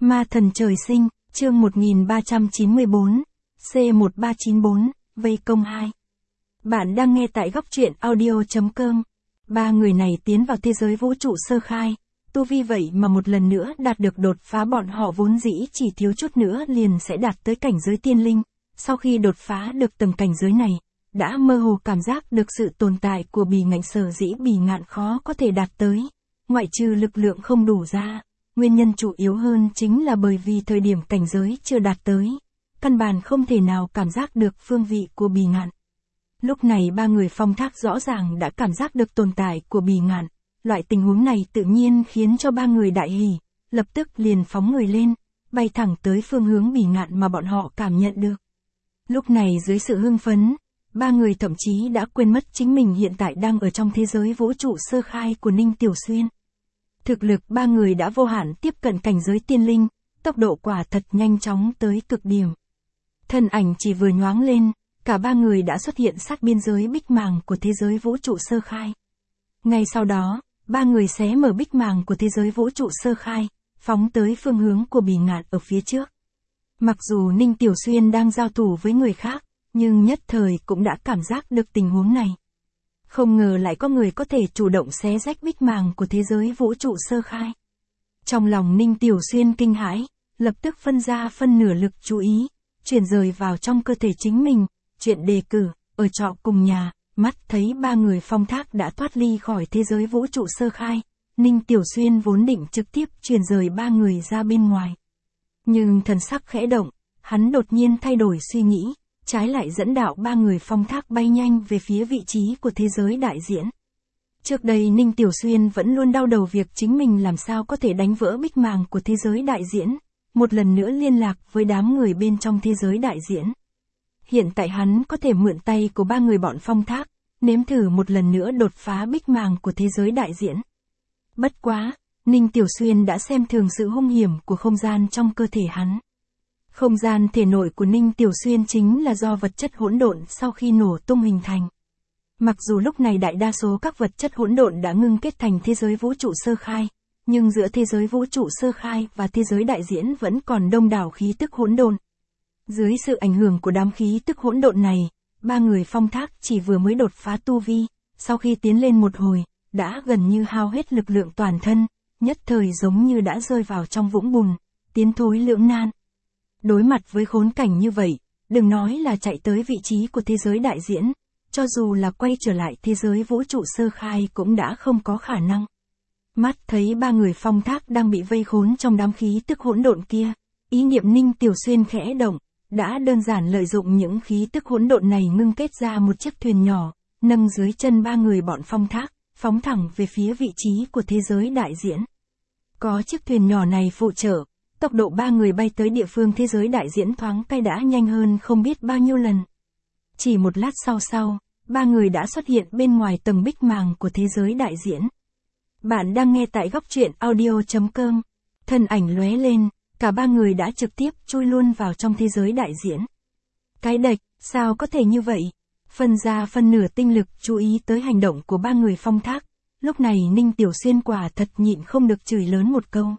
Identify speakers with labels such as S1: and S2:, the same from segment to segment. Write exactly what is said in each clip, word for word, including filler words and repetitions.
S1: Ma thần trời sinh, chương một nghìn ba trăm chín mươi tư, C một ba chín tư, vây công hai. Bạn đang nghe tại góc truyện audio chấm com. Ba người này tiến vào thế giới vũ trụ sơ khai, tu vi vậy mà một lần nữa đạt được đột phá, bọn họ vốn dĩ chỉ thiếu chút nữa liền sẽ đạt tới cảnh giới tiên linh. Sau khi đột phá được tầng cảnh giới này, đã mơ hồ cảm giác được sự tồn tại của bì ngạn, sở dĩ bì ngạn khó có thể đạt tới, ngoại trừ lực lượng không đủ ra. Nguyên nhân chủ yếu hơn chính là bởi vì thời điểm cảnh giới chưa đạt tới, căn bản không thể nào cảm giác được phương vị của bì ngạn. Lúc này ba người Phong Thác rõ ràng đã cảm giác được tồn tại của bì ngạn, loại tình huống này tự nhiên khiến cho ba người đại hỉ, lập tức liền phóng người lên, bay thẳng tới phương hướng bì ngạn mà bọn họ cảm nhận được. Lúc này dưới sự hưng phấn, ba người thậm chí đã quên mất chính mình hiện tại đang ở trong thế giới vũ trụ sơ khai của Ninh Tiểu Xuyên. Thực lực ba người đã vô hạn tiếp cận cảnh giới tiên linh, tốc độ quả thật nhanh chóng tới cực điểm. Thân ảnh chỉ vừa nhoáng lên, cả ba người đã xuất hiện sát biên giới bích màng của thế giới vũ trụ sơ khai. Ngay sau đó, ba người xé mở bích màng của thế giới vũ trụ sơ khai, phóng tới phương hướng của bì ngạn ở phía trước. Mặc dù Ninh Tiểu Xuyên đang giao thủ với người khác, nhưng nhất thời cũng đã cảm giác được tình huống này. Không ngờ lại có người có thể chủ động xé rách bích màng của thế giới vũ trụ sơ khai. Trong lòng Ninh Tiểu Xuyên kinh hãi, lập tức phân ra phân nửa lực chú ý, chuyển rời vào trong cơ thể chính mình, chuyện đề cử, ở trọ cùng nhà, mắt thấy ba người Phong Thác đã thoát ly khỏi thế giới vũ trụ sơ khai, Ninh Tiểu Xuyên vốn định trực tiếp chuyển rời ba người ra bên ngoài. Nhưng thần sắc khẽ động, hắn đột nhiên thay đổi suy nghĩ, trái lại dẫn đạo ba người Phong Thác bay nhanh về phía vị trí của thế giới đại diễn. Trước đây Ninh Tiểu Xuyên vẫn luôn đau đầu việc chính mình làm sao có thể đánh vỡ bích màng của thế giới đại diễn, một lần nữa liên lạc với đám người bên trong thế giới đại diễn. Hiện tại hắn có thể mượn tay của ba người bọn Phong Thác, nếm thử một lần nữa đột phá bích màng của thế giới đại diễn. Bất quá, Ninh Tiểu Xuyên đã xem thường sự hung hiểm của không gian trong cơ thể hắn. Không gian thể nội của Ninh Tiểu Xuyên chính là do vật chất hỗn độn sau khi nổ tung hình thành. Mặc dù lúc này đại đa số các vật chất hỗn độn đã ngưng kết thành thế giới vũ trụ sơ khai, nhưng giữa thế giới vũ trụ sơ khai và thế giới đại diễn vẫn còn đông đảo khí tức hỗn độn. Dưới sự ảnh hưởng của đám khí tức hỗn độn này, ba người Phong Thác chỉ vừa mới đột phá tu vi, sau khi tiến lên một hồi, đã gần như hao hết lực lượng toàn thân, nhất thời giống như đã rơi vào trong vũng bùn, tiến thối lưỡng nan. Đối mặt với khốn cảnh như vậy, đừng nói là chạy tới vị trí của thế giới đại diễn, cho dù là quay trở lại thế giới vũ trụ sơ khai cũng đã không có khả năng. Mắt thấy ba người Phong Thác đang bị vây khốn trong đám khí tức hỗn độn kia, ý niệm Ninh Tiểu Xuyên khẽ động, đã đơn giản lợi dụng những khí tức hỗn độn này ngưng kết ra một chiếc thuyền nhỏ, nâng dưới chân ba người bọn Phong Thác, phóng thẳng về phía vị trí của thế giới đại diễn. Có chiếc thuyền nhỏ này phụ trợ, tốc độ ba người bay tới địa phương thế giới đại diễn thoáng cái đã nhanh hơn không biết bao nhiêu lần. Chỉ một lát sau sau, ba người đã xuất hiện bên ngoài tầng bích màng của thế giới đại diễn. Bạn đang nghe tại góc truyện audio chấm com. Thân ảnh lóe lên, cả ba người đã trực tiếp chui luôn vào trong thế giới đại diễn. Cái đệch, sao có thể như vậy? Phân ra phân nửa tinh lực chú ý tới hành động của ba người Phong Thác. Lúc này Ninh Tiểu Xuyên quả thật nhịn không được chửi lớn một câu.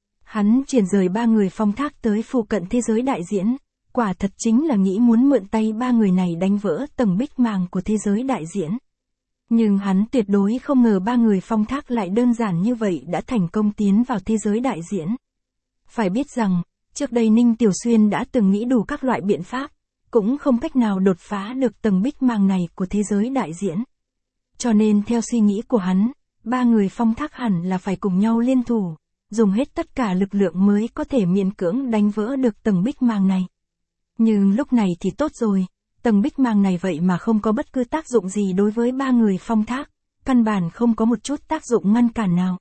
S1: Hắn chuyển rời ba người Phong Thác tới phụ cận thế giới đại diễn, quả thật chính là nghĩ muốn mượn tay ba người này đánh vỡ tầng bích màng của thế giới đại diễn. Nhưng hắn tuyệt đối không ngờ ba người Phong Thác lại đơn giản như vậy đã thành công tiến vào thế giới đại diễn. Phải biết rằng, trước đây Ninh Tiểu Xuyên đã từng nghĩ đủ các loại biện pháp, cũng không cách nào đột phá được tầng bích màng này của thế giới đại diễn. Cho nên theo suy nghĩ của hắn, ba người Phong Thác hẳn là phải cùng nhau liên thủ, dùng hết tất cả lực lượng mới có thể miễn cưỡng đánh vỡ được tầng bích màng này. Nhưng lúc này thì tốt rồi, tầng bích màng này vậy mà không có bất cứ tác dụng gì đối với ba người Phong Thác, căn bản không có một chút tác dụng ngăn cản nào.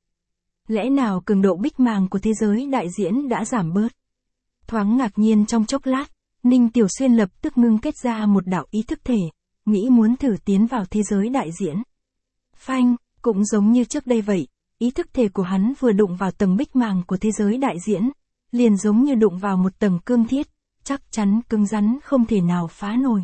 S1: Lẽ nào cường độ bích màng của thế giới đại diễn đã giảm bớt? Thoáng ngạc nhiên trong chốc lát, Ninh Tiểu Xuyên lập tức ngưng kết ra một đạo ý thức thể, nghĩ muốn thử tiến vào thế giới đại diễn. Phanh, cũng giống như trước đây vậy, ý thức thể của hắn vừa đụng vào tầng bích màng của thế giới đại diễn, liền giống như đụng vào một tầng cương thiết, chắc chắn cứng rắn không thể nào phá nổi.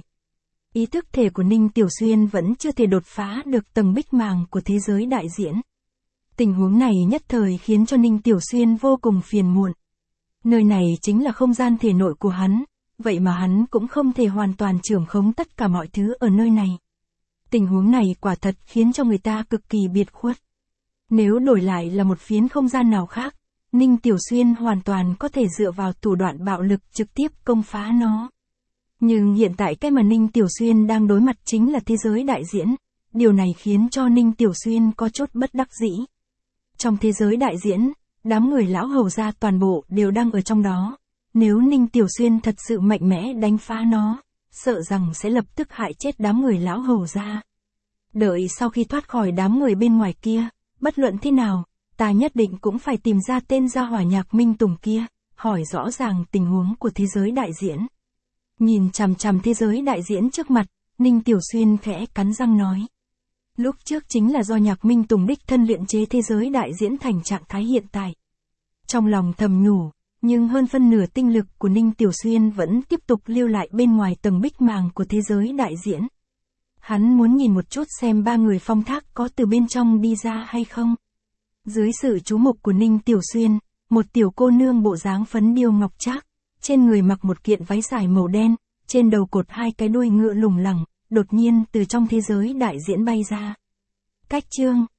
S1: Ý thức thể của Ninh Tiểu Xuyên vẫn chưa thể đột phá được tầng bích màng của thế giới đại diễn. Tình huống này nhất thời khiến cho Ninh Tiểu Xuyên vô cùng phiền muộn. Nơi này chính là không gian thể nội của hắn, vậy mà hắn cũng không thể hoàn toàn trưởng khống tất cả mọi thứ ở nơi này. Tình huống này quả thật khiến cho người ta cực kỳ biệt khuất. Nếu đổi lại là một phiến không gian nào khác, Ninh Tiểu Xuyên hoàn toàn có thể dựa vào thủ đoạn bạo lực trực tiếp công phá nó. Nhưng hiện tại cái mà Ninh Tiểu Xuyên đang đối mặt chính là thế giới đại diễn, điều này khiến cho Ninh Tiểu Xuyên có chút bất đắc dĩ. Trong thế giới đại diễn, đám người lão hầu gia toàn bộ đều đang ở trong đó. Nếu Ninh Tiểu Xuyên thật sự mạnh mẽ đánh phá nó, sợ rằng sẽ lập tức hại chết đám người lão hầu gia. Đợi sau khi thoát khỏi đám người bên ngoài kia, bất luận thế nào, ta nhất định cũng phải tìm ra tên gia hỏa Nhạc Minh Tùng kia, hỏi rõ ràng tình huống của thế giới đại diễn. Nhìn chằm chằm thế giới đại diễn trước mặt, Ninh Tiểu Xuyên khẽ cắn răng nói. Lúc trước chính là do Nhạc Minh Tùng đích thân luyện chế thế giới đại diễn thành trạng thái hiện tại. Trong lòng thầm nhủ, nhưng hơn phân nửa tinh lực của Ninh Tiểu Xuyên vẫn tiếp tục lưu lại bên ngoài tầng bích màng của thế giới đại diễn. Hắn muốn nhìn một chút xem ba người Phong Thác có từ bên trong đi ra hay không. Dưới sự chú mục của Ninh Tiểu Xuyên, một tiểu cô nương bộ dáng phấn điêu ngọc trác, trên người mặc một kiện váy dài màu đen, trên đầu cột hai cái đuôi ngựa lủng lẳng, đột nhiên từ trong thế giới đại diễn bay ra. Cách chương